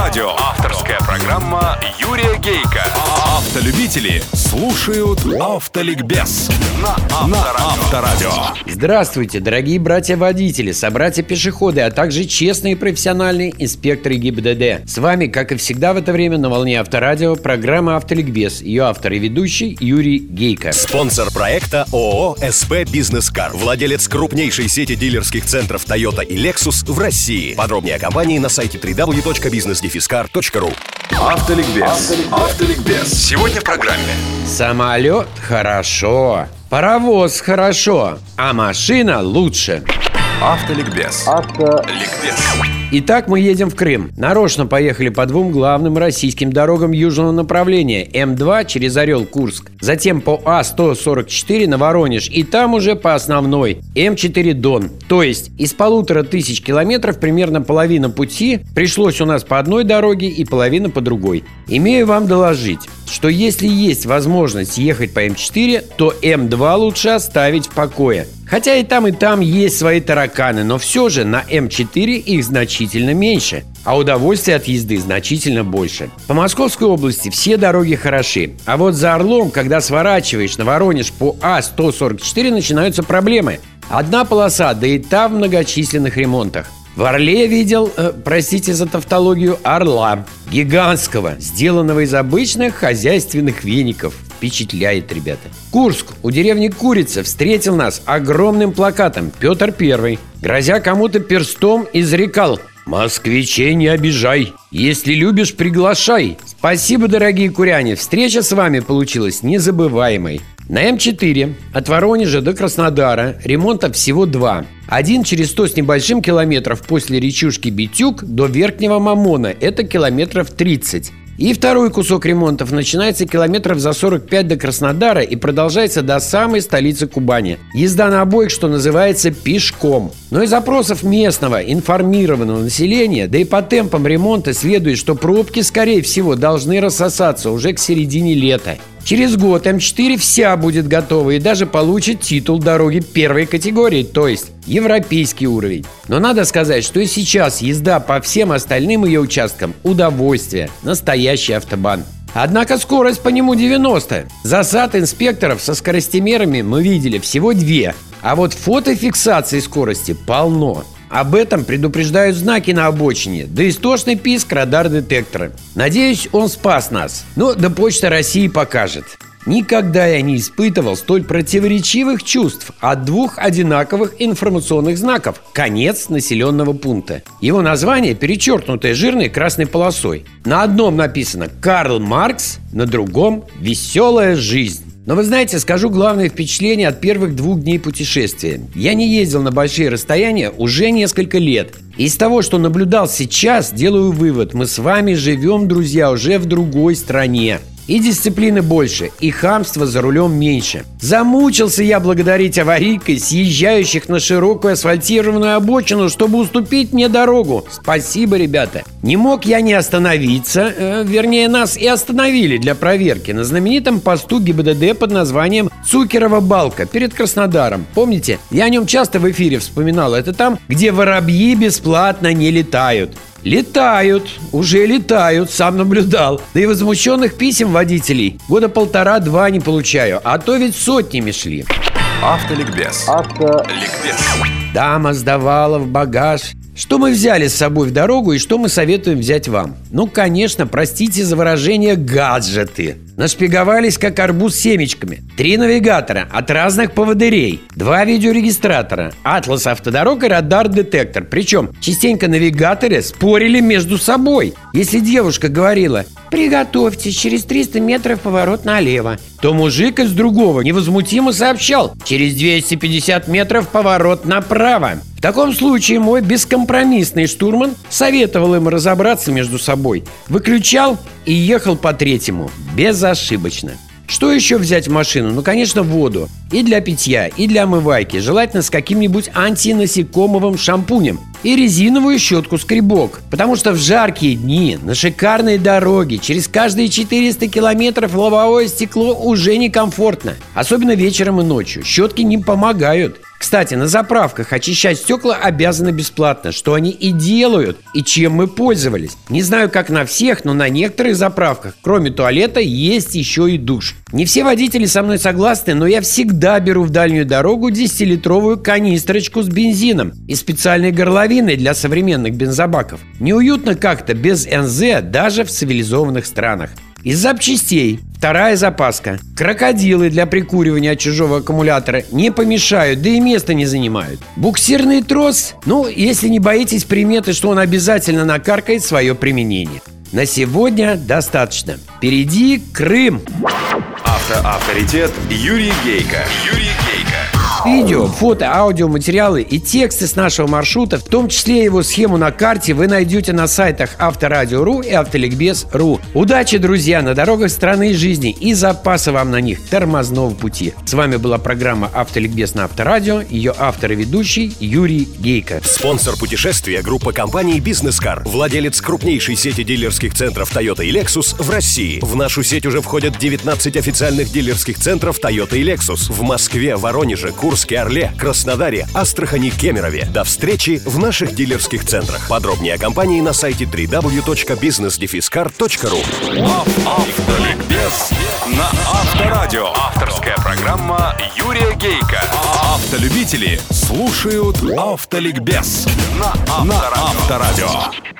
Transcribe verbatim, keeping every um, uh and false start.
Авторадио. Авторская программа Юрия Гейка. Автолюбители слушают Автоликбез на Авторадио. Здравствуйте, дорогие братья-водители, собратья-пешеходы, а также честные профессиональные инспекторы ГИБДД. С вами, как и всегда в это время, на волне Авторадио, программа Автоликбез. Ее автор и ведущий Юрий Гейка. Спонсор проекта ООО «СП Бизнес Кар». Владелец крупнейшей сети дилерских центров Toyota и Lexus в России. Подробнее о компании на сайте дабл ю дабл ю дабл ю точка бизнес дефис кар точка ру. Автоликбез. Автоликбез. Сегодня в программе. Самолет хорошо, паровоз хорошо, а машина лучше. Автоликбез. Автоликбез. Итак, мы едем в Крым. Нарочно поехали по двум главным российским дорогам южного направления. эм два через Орел-Курск, затем по А сто сорок четыре на Воронеж, и там уже по основной эм четыре Дон. То есть из полутора тысяч километров примерно половина пути пришлось у нас по одной дороге и половина по другой. Имею вам доложить, что если есть возможность ехать по эм четыре, то эм два лучше оставить в покое. Хотя и там, и там есть свои тараканы, но все же на эм четыре их значительно меньше, а удовольствия от езды значительно больше. По Московской области все дороги хороши, а вот за Орлом, когда сворачиваешь на Воронеж по А сто сорок четыре, начинаются проблемы. Одна полоса, да и та в многочисленных ремонтах. В Орле видел, э, простите за тавтологию, орла гигантского, сделанного из обычных хозяйственных веников. Впечатляет, ребята. Курск, у деревни Курица, встретил нас огромным плакатом «Петр Первый», грозя кому-то перстом, изрекал: «Москвичей не обижай, если любишь, приглашай». Спасибо, дорогие куряне, встреча с вами получилась незабываемой. На эм четыре от Воронежа до Краснодара ремонта всего два. Один через сто с небольшим километров после речушки Битюк до Верхнего Мамона, это километров тридцать. И второй кусок ремонтов начинается километров за сорок пять до Краснодара и продолжается до самой столицы Кубани. Езда на обоих, что называется, пешком. Но из запросов местного информированного населения, да и по темпам ремонта следует, что пробки, скорее всего, должны рассосаться уже к середине лета. Через год эм четыре вся будет готова и даже получит титул дороги первой категории, то есть европейский уровень. Но надо сказать, что и сейчас езда по всем остальным ее участкам – удовольствие, настоящий автобан. Однако скорость по нему девяносто. Засад инспекторов со скоростимерами мы видели всего две, а вот фотофиксации скорости полно. Об этом предупреждают знаки на обочине, да истошный писк радар-детектора. Надеюсь, он спас нас. Но да Почта России покажет. Никогда я не испытывал столь противоречивых чувств от двух одинаковых информационных знаков. Конец населенного пункта. Его название перечеркнутое жирной красной полосой. На одном написано «Карл Маркс», на другом «Веселая жизнь». Но вы знаете, скажу главное впечатление от первых двух дней путешествия. Я не ездил на большие расстояния уже несколько лет. Из того, что наблюдал сейчас, делаю вывод: мы с вами живем, друзья, уже в другой стране. И дисциплины больше, и хамства за рулем меньше. Замучился я благодарить аварийкой съезжающих на широкую асфальтированную обочину, чтобы уступить мне дорогу. Спасибо, ребята. Не мог я не остановиться, э, вернее, нас и остановили для проверки на знаменитом посту ГИБДД под названием Цукерова Балка перед Краснодаром. Помните? Я о нем часто в эфире вспоминал. Это там, где воробьи бесплатно не летают. Летают, уже летают, сам наблюдал. Да и возмущенных писем водителей года полтора-два не получаю, а то ведь сотнями шли. Автоликбез. Автоликбез. Дама сдавала в багаж. Что мы взяли с собой в дорогу и что мы советуем взять вам? Ну, конечно, простите за выражение, гаджеты. Нашпиговались, как арбуз семечками. Три навигатора от разных поводырей, два видеорегистратора, атлас автодорог и радар-детектор. Причем частенько навигаторы спорили между собой. Если девушка говорила «Приготовьтесь, через триста метров поворот налево», то мужик из другого невозмутимо сообщал «Через двести пятьдесят метров поворот направо». В таком случае мой бескомпромиссный штурман советовал им разобраться между собой, выключал и ехал по третьему, безошибочно. Что еще взять в машину? Ну, конечно, воду. И для питья, и для омывайки. Желательно с каким-нибудь антинасекомовым шампунем. И резиновую щетку-скребок. Потому что в жаркие дни на шикарной дороге через каждые четыреста километров лобовое стекло уже некомфортно. Особенно вечером и ночью. Щетки не помогают. Кстати, на заправках очищать стекла обязаны бесплатно, что они и делают, и чем мы пользовались. Не знаю, как на всех, но на некоторых заправках, кроме туалета, есть еще и душ. Не все водители со мной согласны, но я всегда беру в дальнюю дорогу десятилитровую канистрочку с бензином и специальной горловиной для современных бензобаков. Неуютно как-то без эн зэ даже в цивилизованных странах. Из запчастей вторая запаска. Крокодилы для прикуривания от чужого аккумулятора не помешают, да и места не занимают. Буксирный трос, ну, если не боитесь приметы, что он обязательно накаркает свое применение. На сегодня достаточно. Впереди Крым. Автоавторитет Юрий Гейко. Юрий Гейко. Видео, фото, аудиоматериалы и тексты с нашего маршрута, в том числе его схему на карте, вы найдете на сайтах Авторадио точка ру и Автоликбез точка ру. Удачи, друзья, на дорогах страны и жизни и запаса вам на них тормозного пути. С вами была программа «Автоликбез» на Авторадио, ее автор и ведущий Юрий Гейко. Спонсор путешествия — группа компаний «Бизнес-Кар», владелец крупнейшей сети дилерских центров Toyota и Lexus в России. В нашу сеть уже входят девятнадцать официальных дилерских центров Toyota и Lexus в Москве, Воронеже, Курске, Орле, Краснодаре, Астрахани, Кемерове. До встречи в наших дилерских центрах. Подробнее о компании на сайте дабл ю дабл ю дабл ю точка бизнес дефис кар точка ру. Автоликбез на Авторадио. Авторская программа Юрия Гейко. Автолюбители слушают Автоликбез на Авторадио.